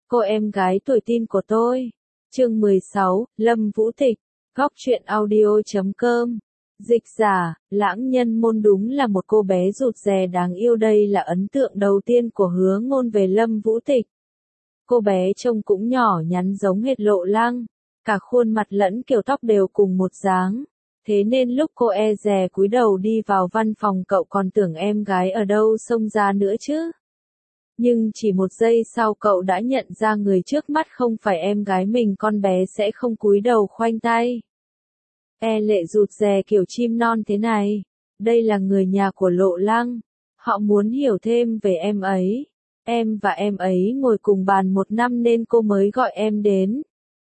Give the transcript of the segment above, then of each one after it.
Cô em gái tuổi teen của tôi. Chương 16, Lâm Vũ Tịch. Góc truyện audio.com. Dịch giả, Lãng Nhân Môn đúng là một cô bé rụt rè đáng yêu. Đây là ấn tượng đầu tiên của Hứa Ngôn về Lâm Vũ Tịch. Cô bé trông cũng nhỏ nhắn giống hệt Lộ Lăng, cả khuôn mặt lẫn kiểu tóc đều cùng một dáng. Thế nên lúc cô e dè cúi đầu đi vào văn phòng cậu còn tưởng em gái ở đâu xông ra nữa chứ. Nhưng chỉ một giây sau cậu đã nhận ra người trước mắt không phải em gái mình, con bé sẽ không cúi đầu khoanh tay. E lệ rụt rè kiểu chim non thế này. Đây là người nhà của Lộ Lăng. Họ muốn hiểu thêm về em ấy. Em và em ấy ngồi cùng bàn một năm nên cô mới gọi em đến.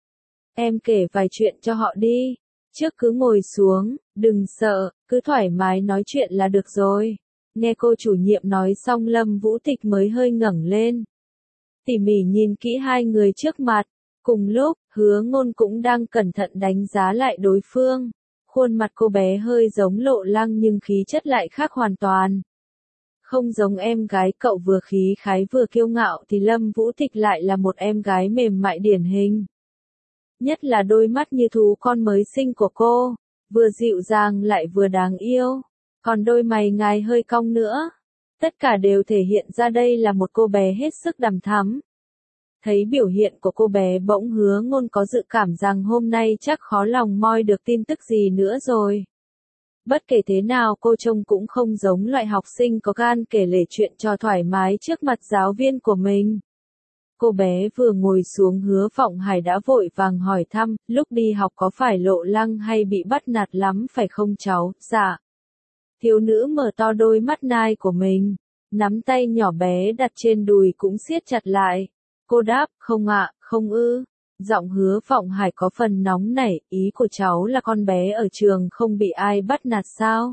Em kể vài chuyện cho họ đi. Trước cứ ngồi xuống, đừng sợ, cứ thoải mái nói chuyện là được rồi. Nghe cô chủ nhiệm nói xong Lâm Vũ Tịch mới hơi ngẩng lên. Tỉ mỉ nhìn kỹ hai người trước mặt. Cùng lúc, Hứa Ngôn cũng đang cẩn thận đánh giá lại đối phương. Khuôn mặt cô bé hơi giống Lộ Lăng nhưng khí chất lại khác hoàn toàn. Không giống em gái cậu vừa khí khái vừa kiêu ngạo thì Lâm Vũ Tịch lại là một em gái mềm mại điển hình. Nhất là đôi mắt như thú con mới sinh của cô, vừa dịu dàng lại vừa đáng yêu. Còn đôi mày ngài hơi cong nữa. Tất cả đều thể hiện ra đây là một cô bé hết sức đằm thắm. Thấy biểu hiện của cô bé bỗng Hứa Ngôn có dự cảm rằng hôm nay chắc khó lòng moi được tin tức gì nữa rồi. Bất kể thế nào cô trông cũng không giống loại học sinh có gan kể lể chuyện cho thoải mái trước mặt giáo viên của mình. Cô bé vừa ngồi xuống Hứa Vọng Hải đã vội vàng hỏi thăm, lúc đi học có phải Lộ Lăng hay bị bắt nạt lắm phải không cháu? Dạ. Thiếu nữ mở to đôi mắt nai của mình, nắm tay nhỏ bé đặt trên đùi cũng siết chặt lại. Cô đáp, không ạ, không ư. Giọng Hứa Vọng Hải có phần nóng nảy, ý của cháu là con bé ở trường không bị ai bắt nạt sao?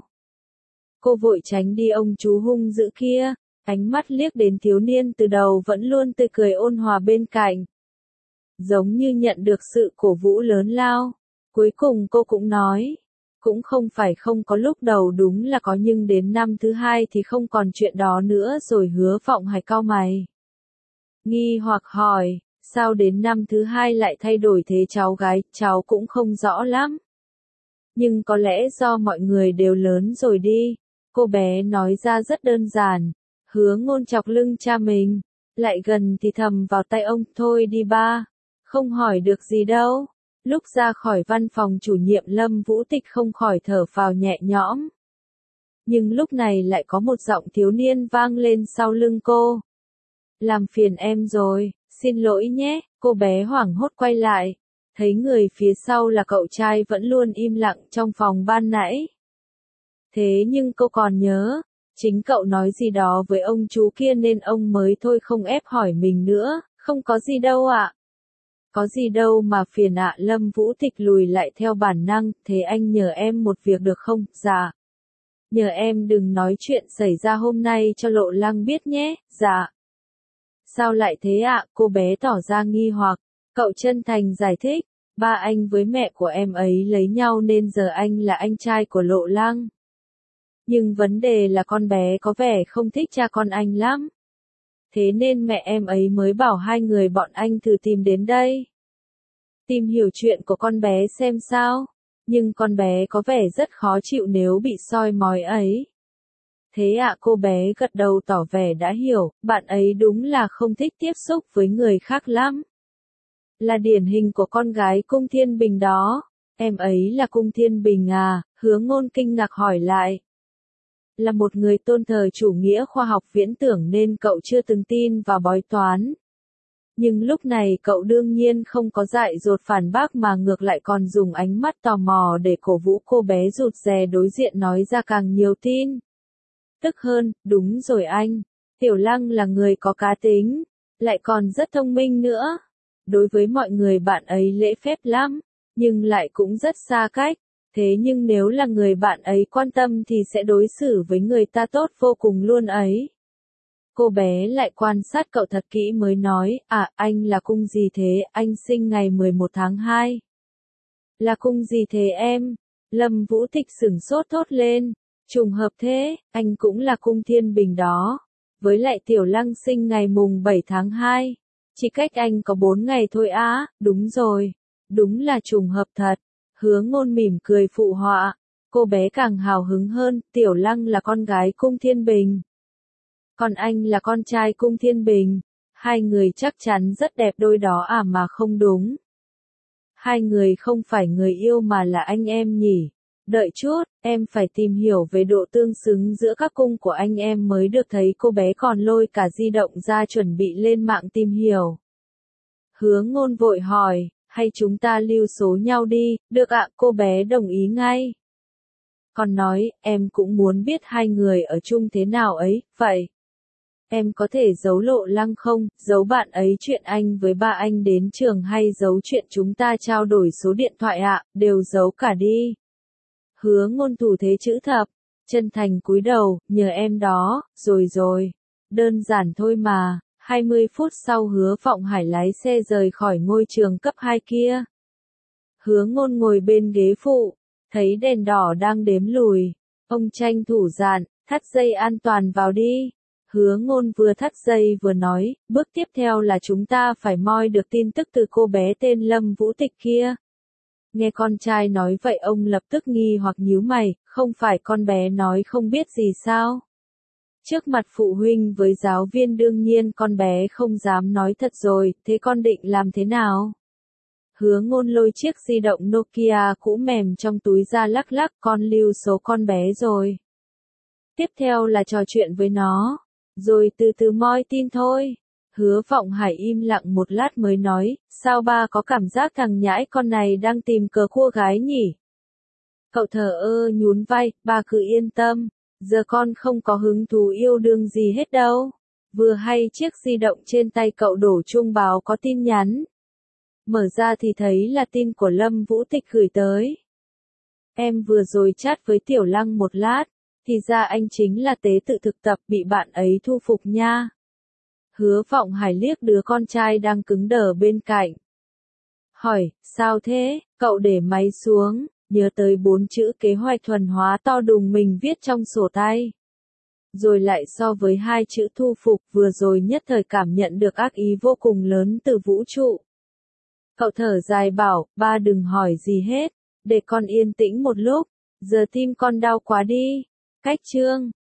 Cô vội tránh đi ông chú hung dữ kia, ánh mắt liếc đến thiếu niên từ đầu vẫn luôn tươi cười ôn hòa bên cạnh. Giống như nhận được sự cổ vũ lớn lao. Cuối cùng cô cũng nói, cũng không phải không có, lúc đầu đúng là có nhưng đến năm thứ hai thì không còn chuyện đó nữa rồi. Hứa Vọng Hải cau mày, nghi hoặc hỏi, sao đến năm thứ hai lại thay đổi thế cháu gái? Cháu cũng không rõ lắm. Nhưng có lẽ do mọi người đều lớn rồi đi. Cô bé nói ra rất đơn giản. Hứa Ngôn chọc lưng cha mình, lại gần thì thầm vào tay ông, thôi đi ba, không hỏi được gì đâu. Lúc ra khỏi văn phòng chủ nhiệm Lâm Vũ Tịch không khỏi thở phào nhẹ nhõm. Nhưng lúc này lại có một giọng thiếu niên vang lên sau lưng cô. Làm phiền em rồi, xin lỗi nhé. Cô bé hoảng hốt quay lại, thấy người phía sau là cậu trai vẫn luôn im lặng trong phòng ban nãy. Thế nhưng cô còn nhớ, chính cậu nói gì đó với ông chú kia nên ông mới thôi không ép hỏi mình nữa. Không có gì đâu ạ. Có gì đâu mà phiền ạ. Lâm Vũ Tịch lùi lại theo bản năng, thế anh nhờ em một việc được không? Dạ. Nhờ em đừng nói chuyện xảy ra hôm nay cho Lộ Lăng biết nhé. Dạ. Sao lại thế ạ? Cô bé tỏ ra nghi hoặc. Cậu chân thành giải thích, ba anh với mẹ của em ấy lấy nhau nên giờ anh là anh trai của Lộ Lăng. Nhưng vấn đề là con bé có vẻ không thích cha con anh lắm. Thế nên mẹ em ấy mới bảo hai người bọn anh thử tìm đến đây. Tìm hiểu chuyện của con bé xem sao. Nhưng con bé có vẻ rất khó chịu nếu bị soi mói ấy. Thế ạ? Cô bé gật đầu tỏ vẻ đã hiểu, bạn ấy đúng là không thích tiếp xúc với người khác lắm. Là điển hình của con gái Cung Thiên Bình đó. Em ấy là Cung Thiên Bình à? Hứa Ngôn kinh ngạc hỏi lại. Là một người tôn thờ chủ nghĩa khoa học viễn tưởng nên cậu chưa từng tin vào bói toán. Nhưng lúc này cậu đương nhiên không có dại dột phản bác mà ngược lại còn dùng ánh mắt tò mò để cổ vũ cô bé rụt rè đối diện nói ra càng nhiều tin. Tức hơn, đúng rồi anh. Tiểu Lăng là người có cá tính, lại còn rất thông minh nữa. Đối với mọi người bạn ấy lễ phép lắm, nhưng lại cũng rất xa cách. Thế nhưng nếu là người bạn ấy quan tâm thì sẽ đối xử với người ta tốt vô cùng luôn ấy. Cô bé lại quan sát cậu thật kỹ mới nói, anh là cung gì thế? Anh sinh ngày 11 tháng 2. Là cung gì thế em? Lâm Vũ Tịch sửng sốt thốt lên. Trùng hợp thế, anh cũng là Cung Thiên Bình đó. Với lại Tiểu Lăng sinh ngày mùng 7 tháng 2. Chỉ cách anh có 4 ngày thôi á, đúng rồi. Đúng là trùng hợp thật. Hứa Ngôn mỉm cười phụ họa. Cô bé càng hào hứng hơn, Tiểu Lăng là con gái Cung Thiên Bình. Còn anh là con trai Cung Thiên Bình. Hai người chắc chắn rất đẹp đôi đó à mà không đúng. Hai người không phải người yêu mà là anh em nhỉ. Đợi chút, em phải tìm hiểu về độ tương xứng giữa các cung của anh em mới được thấy cô bé còn lôi cả di động ra chuẩn bị lên mạng tìm hiểu. Hứa Ngôn vội hỏi, hay chúng ta lưu số nhau đi, được ạ, cô bé đồng ý ngay. Còn nói, em cũng muốn biết hai người ở chung thế nào ấy, vậy. Em có thể giấu Lộ Lăng không, giấu bạn ấy chuyện anh với ba anh đến trường hay giấu chuyện chúng ta trao đổi số điện thoại ạ, đều giấu cả đi. Hứa Ngôn thủ thế chữ thập, chân thành cúi đầu, nhờ em đó, rồi. Đơn giản thôi mà. 20 phút sau Hứa Vọng Hải lái xe rời khỏi ngôi trường cấp 2 kia. Hứa Ngôn ngồi bên ghế phụ, thấy đèn đỏ đang đếm lùi. Ông tranh thủ dặn, thắt dây an toàn vào đi. Hứa Ngôn vừa thắt dây vừa nói, bước tiếp theo là chúng ta phải moi được tin tức từ cô bé tên Lâm Vũ Tịch kia. Nghe con trai nói vậy ông lập tức nghi hoặc nhíu mày, không phải con bé nói không biết gì sao? Trước mặt phụ huynh với giáo viên đương nhiên con bé không dám nói thật rồi, thế con định làm thế nào? Hứa Ngôn lôi chiếc di động Nokia cũ mềm trong túi ra lắc lắc, con lưu số con bé rồi. Tiếp theo là trò chuyện với nó, rồi từ từ moi tin thôi. Hứa Vọng Hải im lặng một lát mới nói, sao ba có cảm giác thằng nhãi con này đang tìm cờ cua gái nhỉ? Cậu thờ ơ nhún vai, ba cứ yên tâm, giờ con không có hứng thú yêu đương gì hết đâu. Vừa hay chiếc di động trên tay cậu đổ chuông báo có tin nhắn. Mở ra thì thấy là tin của Lâm Vũ Tịch gửi tới. Em vừa rồi chat với Tiểu Lăng một lát, thì ra anh chính là tế tự thực tập bị bạn ấy thu phục nha. Hứa Vọng Hải liếc đứa con trai đang cứng đờ bên cạnh. Hỏi, sao thế, cậu để máy xuống, nhớ tới 4 chữ kế hoạch thuần hóa to đùng mình viết trong sổ tay. Rồi lại so với 2 chữ thu phục vừa rồi nhất thời cảm nhận được ác ý vô cùng lớn từ vũ trụ. Cậu thở dài bảo, ba đừng hỏi gì hết, để con yên tĩnh một lúc, giờ tim con đau quá đi. Cách chương